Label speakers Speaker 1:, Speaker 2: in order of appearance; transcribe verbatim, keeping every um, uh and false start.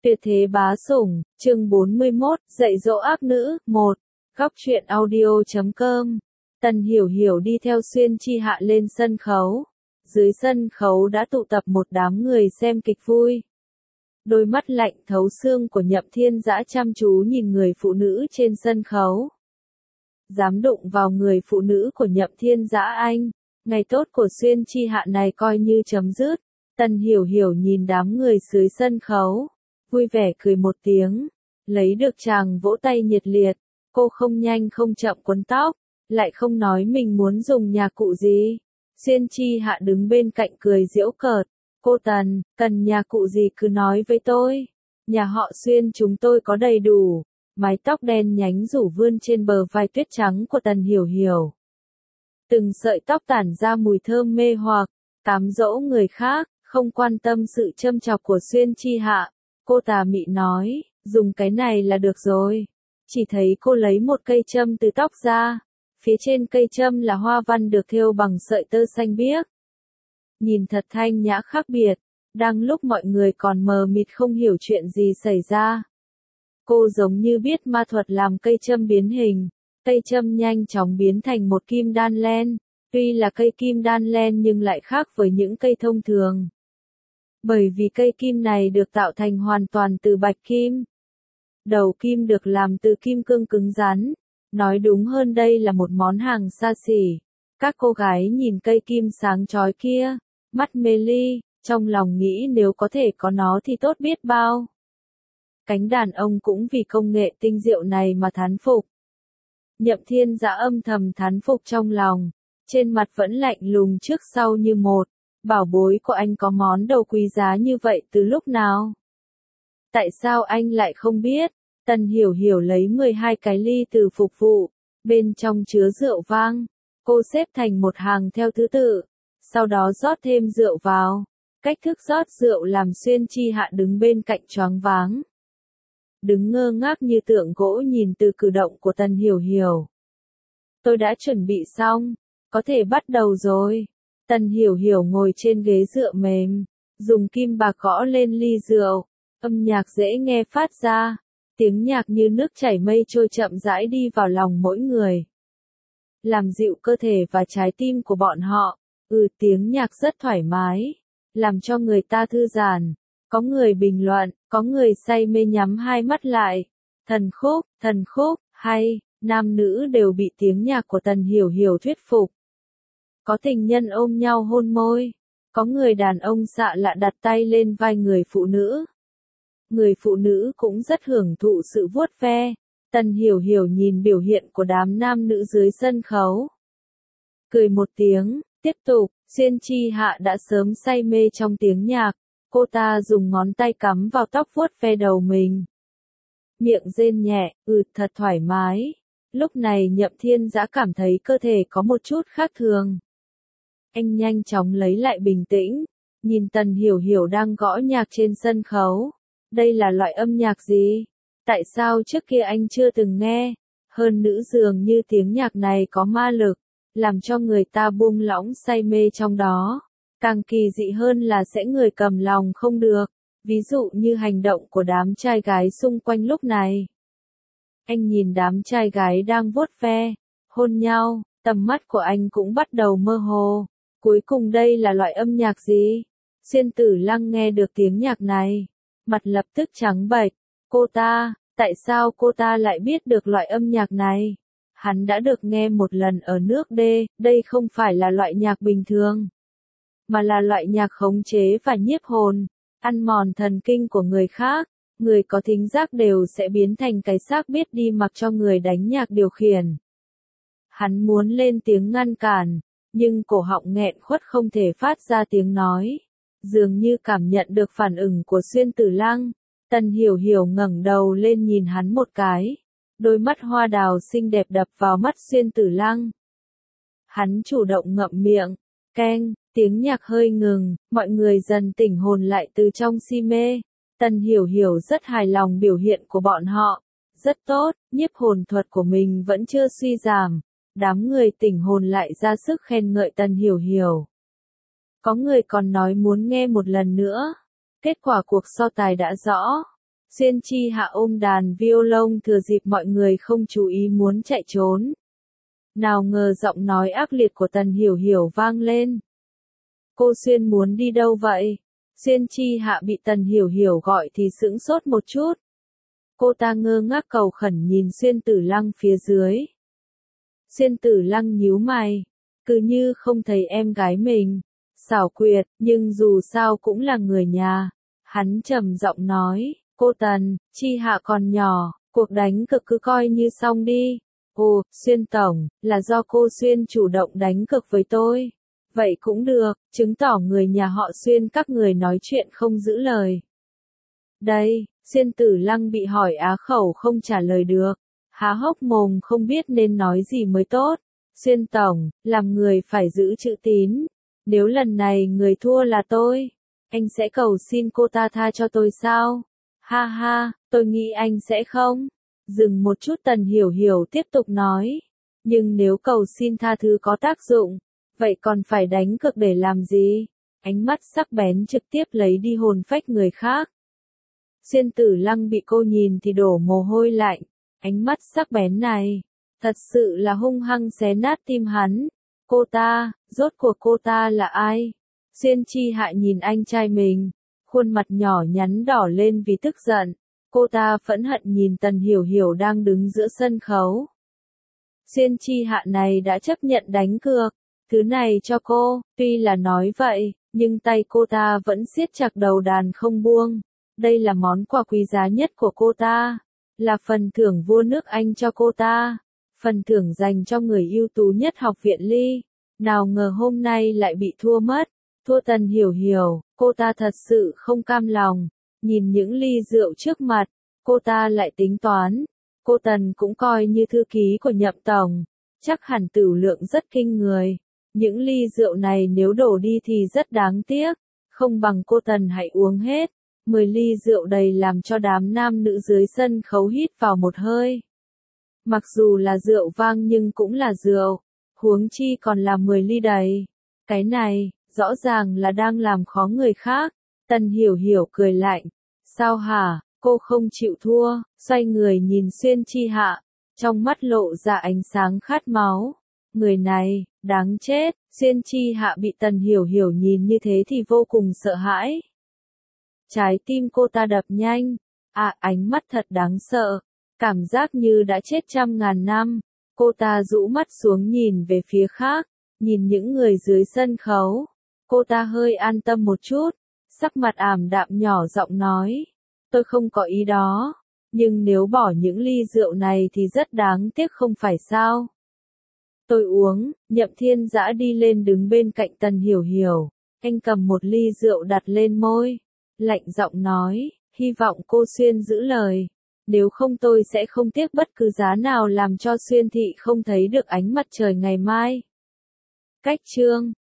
Speaker 1: Tuyệt thế bá sủng, chương bốn mươi mốt, dạy dỗ ác nữ, một. Góc truyện audio chấm com. Tần Hiểu Hiểu đi theo Xuyên Chi Hạ lên sân khấu. Dưới sân khấu đã tụ tập một đám người xem kịch vui. Đôi mắt lạnh thấu xương của Nhậm Thiên Dã chăm chú nhìn người phụ nữ trên sân khấu. Dám đụng vào người phụ nữ của Nhậm Thiên Dã anh, ngày tốt của Xuyên Chi Hạ này coi như chấm dứt. Tần Hiểu Hiểu nhìn đám người dưới sân khấu, vui vẻ cười một tiếng, lấy được chàng vỗ tay nhiệt liệt, cô không nhanh không chậm quấn tóc, lại không nói mình muốn dùng nhạc cụ gì. Xuyên Chi Hạ đứng bên cạnh cười giễu cợt, cô Tần, cần nhạc cụ gì cứ nói với tôi, nhà họ Xuyên chúng tôi có đầy đủ. Mái tóc đen nhánh rủ vươn trên bờ vai tuyết trắng của Tần Hiểu Hiểu. Từng sợi tóc tản ra mùi thơm mê hoặc, cám dỗ người khác, không quan tâm sự châm chọc của Xuyên Chi Hạ. Cô tà mị nói, dùng cái này là được rồi. Chỉ thấy cô lấy một cây châm từ tóc ra. Phía trên cây châm là hoa văn được thêu bằng sợi tơ xanh biếc. Nhìn thật thanh nhã khác biệt. Đang lúc mọi người còn mờ mịt không hiểu chuyện gì xảy ra. Cô giống như biết ma thuật làm cây châm biến hình. Cây châm nhanh chóng biến thành một kim đan len. Tuy là cây kim đan len nhưng lại khác với những cây thông thường. Bởi vì cây kim này được tạo thành hoàn toàn từ bạch kim. Đầu kim được làm từ kim cương cứng rắn. Nói đúng hơn đây là một món hàng xa xỉ. Các cô gái nhìn cây kim sáng chói kia, mắt mê ly, trong lòng nghĩ nếu có thể có nó thì tốt biết bao. Cánh đàn ông cũng vì công nghệ tinh diệu này mà thán phục. Nhậm Thiên Dã âm thầm thán phục trong lòng, trên mặt vẫn lạnh lùng trước sau như một. Bảo bối của anh có món đồ quý giá như vậy từ lúc nào? Tại sao anh lại không biết? Tần Hiểu Hiểu lấy mười hai cái ly từ phục vụ, bên trong chứa rượu vang. Cô xếp thành một hàng theo thứ tự, sau đó rót thêm rượu vào. Cách thức rót rượu làm Xuyên Chi Hạ đứng bên cạnh choáng váng. Đứng ngơ ngác như tượng gỗ nhìn từ cử động của Tần Hiểu Hiểu. Tôi đã chuẩn bị xong, có thể bắt đầu rồi. Tần Hiểu Hiểu ngồi trên ghế dựa mềm, dùng kim bạc gõ lên ly rượu, âm nhạc dễ nghe phát ra, tiếng nhạc như nước chảy mây trôi chậm rãi đi vào lòng mỗi người. Làm dịu cơ thể và trái tim của bọn họ, ừ tiếng nhạc rất thoải mái, làm cho người ta thư giãn. Có người bình luận, có người say mê nhắm hai mắt lại, thần khúc, thần khúc, hay, nam nữ đều bị tiếng nhạc của Tần Hiểu Hiểu thuyết phục. Có tình nhân ôm nhau hôn môi, có người đàn ông xạ lạ đặt tay lên vai người phụ nữ. Người phụ nữ cũng rất hưởng thụ sự vuốt ve. Tần Hiểu Hiểu nhìn biểu hiện của đám nam nữ dưới sân khấu. Cười một tiếng, tiếp tục, Xuyên Chi Hạ đã sớm say mê trong tiếng nhạc, cô ta dùng ngón tay cắm vào tóc vuốt ve đầu mình. Miệng rên nhẹ, ừ thật thoải mái. Lúc này Nhậm Thiên Dã cảm thấy cơ thể có một chút khác thường. Anh nhanh chóng lấy lại bình tĩnh, nhìn Tần Hiểu Hiểu đang gõ nhạc trên sân khấu. Đây là loại âm nhạc gì? Tại sao trước kia anh chưa từng nghe? Hơn nữ dường như tiếng nhạc này có ma lực, làm cho người ta buông lỏng say mê trong đó. Càng kỳ dị hơn là sẽ người cầm lòng không được, ví dụ như hành động của đám trai gái xung quanh lúc này. Anh nhìn đám trai gái đang vuốt ve, hôn nhau, tầm mắt của anh cũng bắt đầu mơ hồ. Cuối cùng đây là loại âm nhạc gì? Xuyên Tử Lăng nghe được tiếng nhạc này, mặt lập tức trắng bệch. Cô ta, tại sao cô ta lại biết được loại âm nhạc này? Hắn đã được nghe một lần ở nước D, đây không phải là loại nhạc bình thường, mà là loại nhạc khống chế và nhiếp hồn, ăn mòn thần kinh của người khác. Người có thính giác đều sẽ biến thành cái xác biết đi mặc cho người đánh nhạc điều khiển. Hắn muốn lên tiếng ngăn cản, nhưng cổ họng nghẹn khuất không thể phát ra tiếng nói. Dường như cảm nhận được phản ứng của Xuyên Tử Lăng, Tần Hiểu Hiểu ngẩng đầu lên nhìn hắn một cái. Đôi mắt hoa đào xinh đẹp đập vào mắt Xuyên Tử Lăng. Hắn chủ động ngậm miệng, keng, tiếng nhạc hơi ngừng, mọi người dần tỉnh hồn lại từ trong si mê. Tần Hiểu Hiểu rất hài lòng biểu hiện của bọn họ. Rất tốt, nhiếp hồn thuật của mình vẫn chưa suy giảm. Đám người tỉnh hồn lại ra sức khen ngợi Tần Hiểu Hiểu. Có người còn nói muốn nghe một lần nữa. Kết quả cuộc so tài đã rõ. Xuyên Chi Hạ ôm đàn violon thừa dịp mọi người không chú ý muốn chạy trốn. Nào ngờ giọng nói ác liệt của Tần Hiểu Hiểu vang lên. Cô Xuyên muốn đi đâu vậy? Xuyên Chi Hạ bị Tần Hiểu Hiểu gọi thì sững sốt một chút. Cô ta ngơ ngác cầu khẩn nhìn Xuyên Tử Lăng phía dưới. Xuyên Tử Lăng nhíu mày, cứ như không thấy em gái mình. Xảo quyệt, nhưng dù sao cũng là người nhà. Hắn trầm giọng nói, cô Tần, Chi Hạ còn nhỏ, cuộc đánh cược cứ coi như xong đi. Ồ, Xuyên Tổng, là do cô Xuyên chủ động đánh cược với tôi. Vậy cũng được, chứng tỏ người nhà họ Xuyên các người nói chuyện không giữ lời. Đây, Xuyên Tử Lăng bị hỏi á khẩu không trả lời được. Há hốc mồm không biết nên nói gì mới tốt. Xuyên Tổng, làm người phải giữ chữ tín. Nếu lần này người thua là tôi, anh sẽ cầu xin cô ta tha cho tôi sao? Ha ha, tôi nghĩ anh sẽ không. Dừng một chút Tần Hiểu Hiểu tiếp tục nói. Nhưng nếu cầu xin tha thứ có tác dụng, vậy còn phải đánh cược để làm gì? Ánh mắt sắc bén trực tiếp lấy đi hồn phách người khác. Xuyên Tử Lăng bị cô nhìn thì đổ mồ hôi lạnh. Ánh mắt sắc bén này, thật sự là hung hăng xé nát tim hắn. Cô ta, rốt cuộc cô ta là ai? Xuyên Chi Hạ nhìn anh trai mình, khuôn mặt nhỏ nhắn đỏ lên vì tức giận. Cô ta phẫn hận nhìn Tần Hiểu Hiểu đang đứng giữa sân khấu. Xuyên Chi Hạ này đã chấp nhận đánh cược, thứ này cho cô, tuy là nói vậy, nhưng tay cô ta vẫn siết chặt đầu đàn không buông. Đây là món quà quý giá nhất của cô ta, là phần thưởng vua nước Anh cho cô ta, phần thưởng dành cho người ưu tú nhất học viện Ly. Nào ngờ hôm nay lại bị thua mất, thua Tần Hiểu Hiểu, cô ta thật sự không cam lòng. Nhìn những ly rượu trước mặt, cô ta lại tính toán. Cô Tần cũng coi như thư ký của Nhậm Tổng, chắc hẳn tửu lượng rất kinh người. Những ly rượu này nếu đổ đi thì rất đáng tiếc, không bằng cô Tần hãy uống hết. Mười ly rượu đầy làm cho đám nam nữ dưới sân khấu hít vào một hơi. Mặc dù là rượu vang nhưng cũng là rượu, huống chi còn là mười ly đầy. Cái này, rõ ràng là đang làm khó người khác. Tần Hiểu Hiểu cười lạnh. Sao hả, cô không chịu thua, xoay người nhìn Xuyên Chi Hạ, trong mắt lộ ra ánh sáng khát máu. Người này, đáng chết. Xuyên Chi Hạ bị Tần Hiểu Hiểu nhìn như thế thì vô cùng sợ hãi. Trái tim cô ta đập nhanh, à ánh mắt thật đáng sợ, cảm giác như đã chết trăm ngàn năm. Cô ta rũ mắt xuống nhìn về phía khác, nhìn những người dưới sân khấu. Cô ta hơi an tâm một chút, sắc mặt ảm đạm nhỏ giọng nói. Tôi không có ý đó, nhưng nếu bỏ những ly rượu này thì rất đáng tiếc không phải sao? Tôi uống. Nhậm Thiên Dã đi lên đứng bên cạnh Tần Hiểu Hiểu, anh cầm một ly rượu đặt lên môi, lạnh giọng nói, hy vọng cô Xuyên giữ lời, nếu không tôi sẽ không tiếc bất cứ giá nào làm cho Xuyên thị không thấy được ánh mặt trời ngày mai. Cách chương